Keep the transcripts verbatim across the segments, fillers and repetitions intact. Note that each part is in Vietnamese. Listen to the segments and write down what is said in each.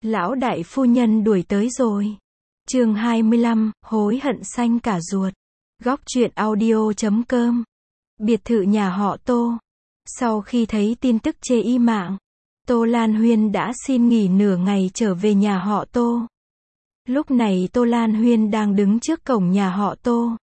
Lão đại phu nhân đuổi tới rồi. Chương hai mươi lăm, hối hận xanh cả ruột. Góc truyện audio chấm com. Biệt thự nhà họ Tô. Sau khi thấy tin tức chê y mạng, Tô Lan Huyên đã xin nghỉ nửa ngày trở về nhà họ Tô. Lúc này Tô Lan Huyên đang đứng trước cổng nhà họ Tô.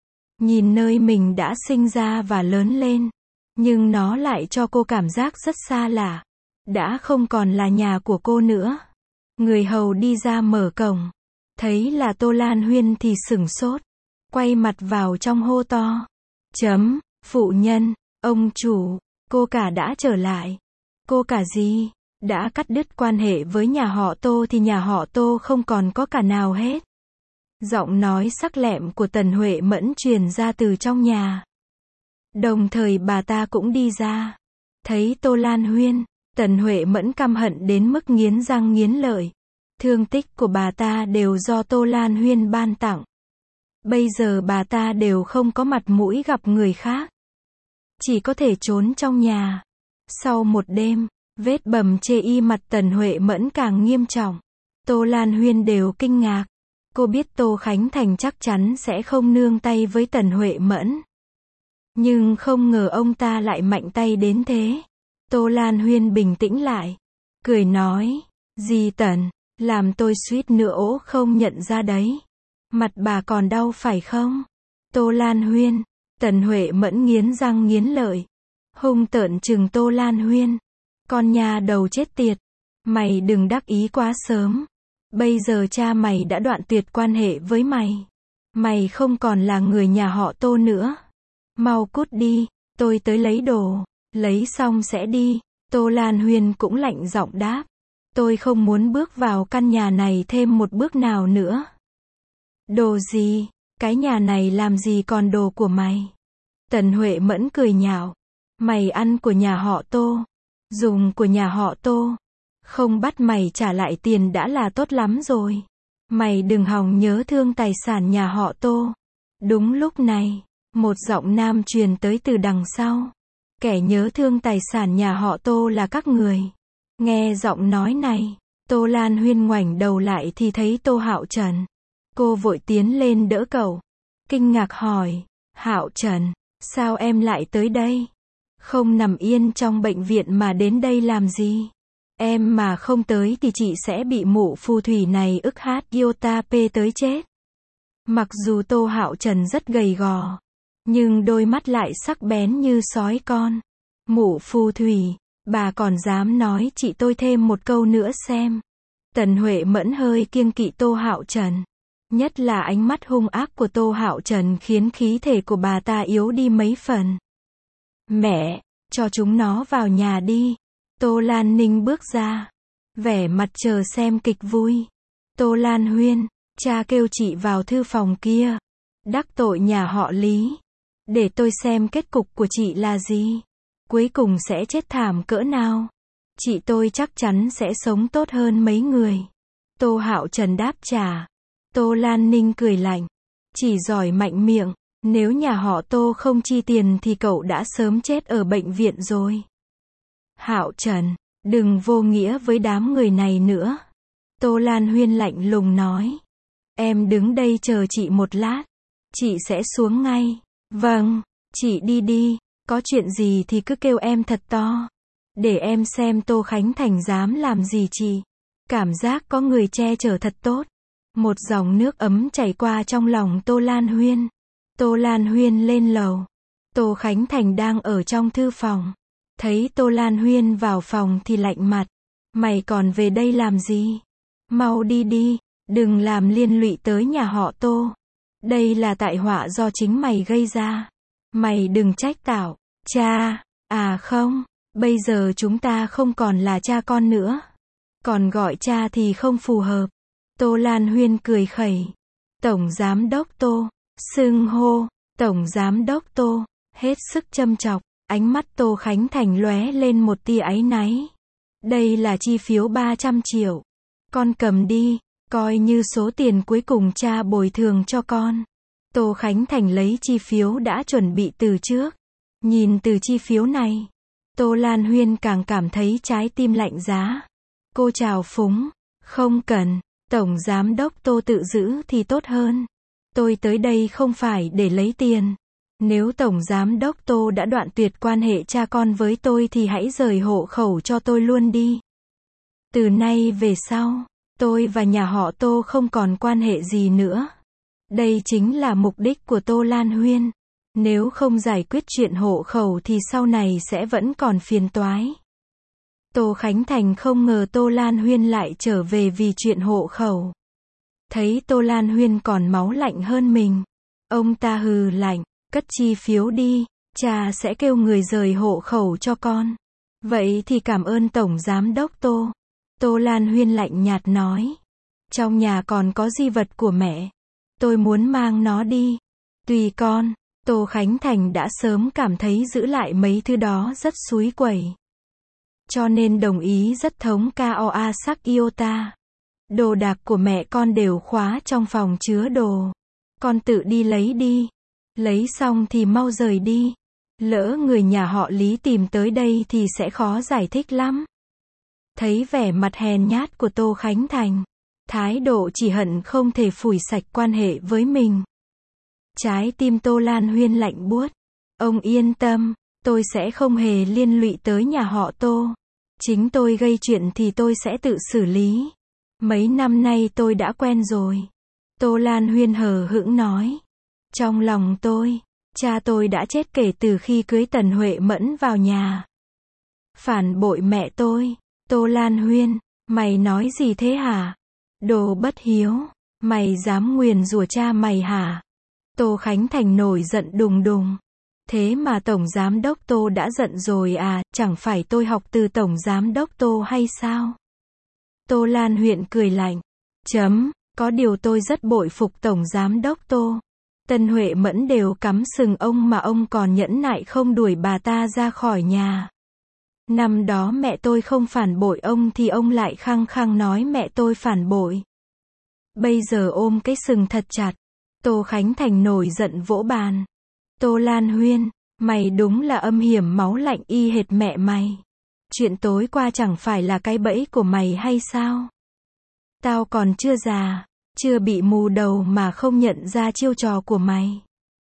Nhìn nơi mình đã sinh ra và lớn lên, nhưng nó lại cho cô cảm giác rất xa lạ. Đã không còn là nhà của cô nữa. Người hầu đi ra mở cổng, thấy là Tô Lan Huyên thì sửng sốt, quay mặt vào trong hô to. Chấm, phụ nhân, ông chủ, cô cả đã trở lại. Cô cả gì? Đã cắt đứt quan hệ với nhà họ Tô thì nhà họ Tô không còn có cả nào hết. Giọng nói sắc lẹm của Tần Huệ Mẫn truyền ra từ trong nhà. Đồng thời bà ta cũng đi ra. Thấy Tô Lan Huyên, Tần Huệ Mẫn căm hận đến mức nghiến răng nghiến lợi. Thương tích của bà ta đều do Tô Lan Huyên ban tặng. Bây giờ bà ta đều không có mặt mũi gặp người khác. Chỉ có thể trốn trong nhà. Sau một đêm, vết bầm chê y mặt Tần Huệ Mẫn càng nghiêm trọng. Tô Lan Huyên đều kinh ngạc. Cô biết Tô Khánh Thành chắc chắn sẽ không nương tay với Tần Huệ Mẫn. Nhưng không ngờ ông ta lại mạnh tay đến thế. Tô Lan Huyên bình tĩnh lại, cười nói, dì Tần, làm tôi suýt nữa ố không nhận ra đấy. Mặt bà còn đau phải không? Tô Lan Huyên, Tần Huệ Mẫn nghiến răng nghiến lợi, hung tợn trừng Tô Lan Huyên. Con nhà đầu chết tiệt, mày đừng đắc ý quá sớm. Bây giờ cha mày đã đoạn tuyệt quan hệ với mày. Mày không còn là người nhà họ Tô nữa. Mau cút đi, tôi tới lấy đồ. Lấy xong sẽ đi. Tô Lan Huyên cũng lạnh giọng đáp. Tôi không muốn bước vào căn nhà này thêm một bước nào nữa. Đồ gì? Cái nhà này làm gì còn đồ của mày? Tần Huệ Mẫn cười nhạo. Mày ăn của nhà họ Tô, dùng của nhà họ Tô. Không bắt mày trả lại tiền đã là tốt lắm rồi. Mày đừng hòng nhớ thương tài sản nhà họ Tô. Đúng lúc này, một giọng nam truyền tới từ đằng sau. Kẻ nhớ thương tài sản nhà họ Tô là các người. Nghe giọng nói này, Tô Lan Huyên ngoảnh đầu lại thì thấy Tô Hạo Trần. Cô vội tiến lên đỡ cậu. Kinh ngạc hỏi, Hạo Trần, sao em lại tới đây? Không nằm yên trong bệnh viện mà đến đây làm gì? Em mà không tới thì chị sẽ bị mụ phù thủy này ức hát iota p tới chết. Mặc dù Tô Hạo Trần rất gầy gò, nhưng đôi mắt lại sắc bén như sói con. Mụ phù thủy, bà còn dám nói chị tôi thêm một câu nữa xem. Tần Huệ Mẫn hơi kiêng kỵ Tô Hạo Trần. Nhất là ánh mắt hung ác của Tô Hạo Trần khiến khí thể của bà ta yếu đi mấy phần. Mẹ, cho chúng nó vào nhà đi. Tô Lan Ninh bước ra, vẻ mặt chờ xem kịch vui. Tô Lan Huyên, cha kêu chị vào thư phòng kia. Đắc tội nhà họ Lý. Để tôi xem kết cục của chị là gì. Cuối cùng sẽ chết thảm cỡ nào. Chị tôi chắc chắn sẽ sống tốt hơn mấy người. Tô Hạo Trần đáp trả. Tô Lan Ninh cười lạnh. Chỉ giỏi mạnh miệng. Nếu nhà họ Tô không chi tiền thì cậu đã sớm chết ở bệnh viện rồi. Hạo Trần, đừng vô nghĩa với đám người này nữa. Tô Lan Huyên lạnh lùng nói. Em đứng đây chờ chị một lát. Chị sẽ xuống ngay. Vâng, chị đi đi. Có chuyện gì thì cứ kêu em thật to. Để em xem Tô Khánh Thành dám làm gì chị. Cảm giác có người che chở thật tốt. Một dòng nước ấm chảy qua trong lòng Tô Lan Huyên. Tô Lan Huyên lên lầu. Tô Khánh Thành đang ở trong thư phòng. Thấy Tô Lan Huyên vào phòng thì lạnh mặt. Mày còn về đây làm gì? Mau đi đi, đừng làm liên lụy tới nhà họ Tô. Đây là tai họa do chính mày gây ra. Mày đừng trách tao. Cha, à không, bây giờ chúng ta không còn là cha con nữa. Còn gọi cha thì không phù hợp. Tô Lan Huyên cười khẩy. Tổng Giám đốc Tô, xưng hô, Tổng Giám đốc Tô, hết sức châm chọc. Ánh mắt Tô Khánh Thành lóe lên một tia áy náy. Đây là chi phiếu ba trăm triệu. Con cầm đi, coi như số tiền cuối cùng cha bồi thường cho con. Tô Khánh Thành lấy chi phiếu đã chuẩn bị từ trước. Nhìn từ chi phiếu này, Tô Lan Huyên càng cảm thấy trái tim lạnh giá. Cô chào phúng, Không cần, Tổng Giám đốc Tô tự giữ thì tốt hơn. Tôi tới đây không phải để lấy tiền. Nếu Tổng Giám đốc Tô đã đoạn tuyệt quan hệ cha con với tôi thì hãy rời hộ khẩu cho tôi luôn đi. Từ nay về sau, tôi và nhà họ Tô không còn quan hệ gì nữa. Đây chính là mục đích của Tô Lan Huyên. Nếu không giải quyết chuyện hộ khẩu thì sau này sẽ vẫn còn phiền toái. Tô Khánh Thành không ngờ Tô Lan Huyên lại trở về vì chuyện hộ khẩu. Thấy Tô Lan Huyên còn máu lạnh hơn mình, ông ta hừ lạnh, cất chi phiếu đi, cha sẽ kêu người rời hộ khẩu cho con. Vậy thì cảm ơn Tổng Giám đốc Tô. Tô Lan Huyên lạnh nhạt nói. Trong nhà còn có di vật của mẹ. Tôi muốn mang nó đi. Tùy con. Tô Khánh Thành đã sớm cảm thấy giữ lại mấy thứ đó rất xúi quẩy. Cho nên đồng ý rất thống cao a sắc iota. Đồ đạc của mẹ con đều khóa trong phòng chứa đồ. Con tự đi lấy đi. Lấy xong thì mau rời đi. Lỡ người nhà họ Lý tìm tới đây thì sẽ khó giải thích lắm. Thấy vẻ mặt hèn nhát của Tô Khánh Thành, thái độ chỉ hận không thể phủi sạch quan hệ với mình. Trái tim Tô Lan Huyên lạnh buốt. Ông yên tâm, tôi sẽ không hề liên lụy tới nhà họ Tô. Chính tôi gây chuyện thì tôi sẽ tự xử lý. Mấy năm nay tôi đã quen rồi. Tô Lan Huyên hờ hững nói. Trong lòng tôi, cha tôi đã chết kể từ khi cưới Tần Huệ Mẫn vào nhà. Phản bội mẹ tôi. Tô Lan Huyên, mày nói gì thế hả? Đồ bất hiếu, mày dám nguyền rủa cha mày hả? Tô Khánh Thành nổi giận đùng đùng. Thế mà Tổng Giám đốc Tô đã giận rồi à, chẳng phải tôi học từ Tổng Giám đốc Tô hay sao? Tô Lan Huyên cười lạnh. Chấm, có điều tôi rất bội phục Tổng Giám đốc Tô. Tần Huệ Mẫn đều cắm sừng ông mà ông còn nhẫn nại không đuổi bà ta ra khỏi nhà. Năm đó mẹ tôi không phản bội ông thì ông lại khăng khăng nói mẹ tôi phản bội. Bây giờ ôm cái sừng thật chặt. Tô Khánh Thành nổi giận vỗ bàn. Tô Lan Huyên, mày đúng là âm hiểm máu lạnh y hệt mẹ mày. Chuyện tối qua chẳng phải là cái bẫy của mày hay sao? Tao còn chưa già, chưa bị mù đầu mà không nhận ra chiêu trò của mày.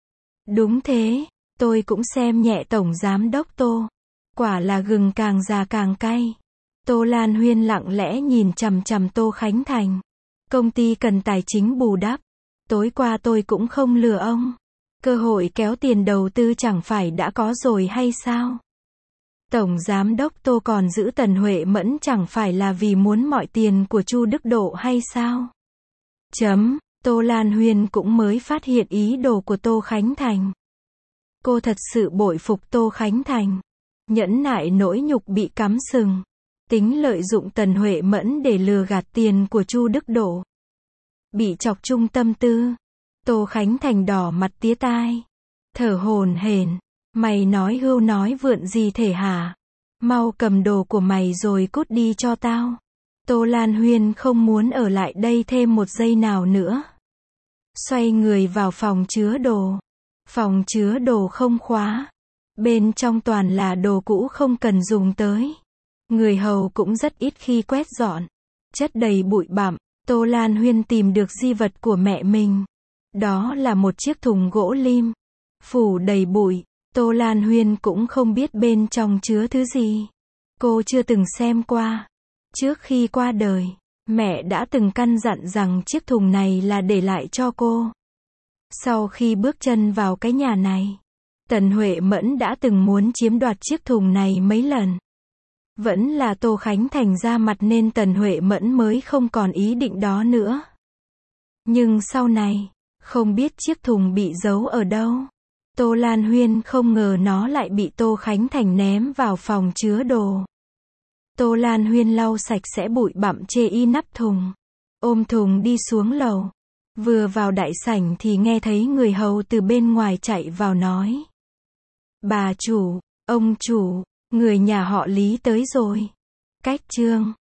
Đúng thế, tôi cũng xem nhẹ Tổng Giám đốc Tô. Quả là gừng càng già càng cay. Tô Lan Huyên lặng lẽ nhìn chằm chằm Tô Khánh Thành. Công ty cần tài chính bù đắp. Tối qua tôi cũng không lừa ông. Cơ hội kéo tiền đầu tư chẳng phải đã có rồi hay sao? Tổng Giám đốc Tô còn giữ Tần Huệ Mẫn chẳng phải là vì muốn mọi tiền của Chu Đức Độ hay sao? Chấm, Tô Lan Huyên cũng mới phát hiện ý đồ của Tô Khánh Thành. Cô thật sự bội phục Tô Khánh Thành. Nhẫn nại nỗi nhục bị cắm sừng. Tính lợi dụng Tần Huệ Mẫn để lừa gạt tiền của Chu Đức Độ. Bị chọc chung tâm tư. Tô Khánh Thành đỏ mặt tía tai. Thở hổn hển. Mày nói hưu nói vượn gì thể hả? Mau cầm đồ của mày rồi cút đi cho tao. Tô Lan Huyên không muốn ở lại đây thêm một giây nào nữa. Xoay người vào phòng chứa đồ. Phòng chứa đồ không khóa. Bên trong toàn là đồ cũ không cần dùng tới. Người hầu cũng rất ít khi quét dọn. Chất đầy bụi bặm. Tô Lan Huyên tìm được di vật của mẹ mình. Đó là một chiếc thùng gỗ lim. Phủ đầy bụi. Tô Lan Huyên cũng không biết bên trong chứa thứ gì. Cô chưa từng xem qua. Trước khi qua đời, mẹ đã từng căn dặn rằng chiếc thùng này là để lại cho cô. Sau khi bước chân vào cái nhà này, Tần Huệ Mẫn đã từng muốn chiếm đoạt chiếc thùng này mấy lần. Vẫn là Tô Khánh Thành ra mặt nên Tần Huệ Mẫn mới không còn ý định đó nữa. Nhưng sau này, không biết chiếc thùng bị giấu ở đâu. Tô Lan Huyên không ngờ nó lại bị Tô Khánh Thành ném vào phòng chứa đồ. Tô Lan Huyên lau sạch sẽ bụi bặm chê y nắp thùng. Ôm thùng đi xuống lầu. Vừa vào đại sảnh thì nghe thấy người hầu từ bên ngoài chạy vào nói. Bà chủ, ông chủ, người nhà họ Lý tới rồi. Cách trương.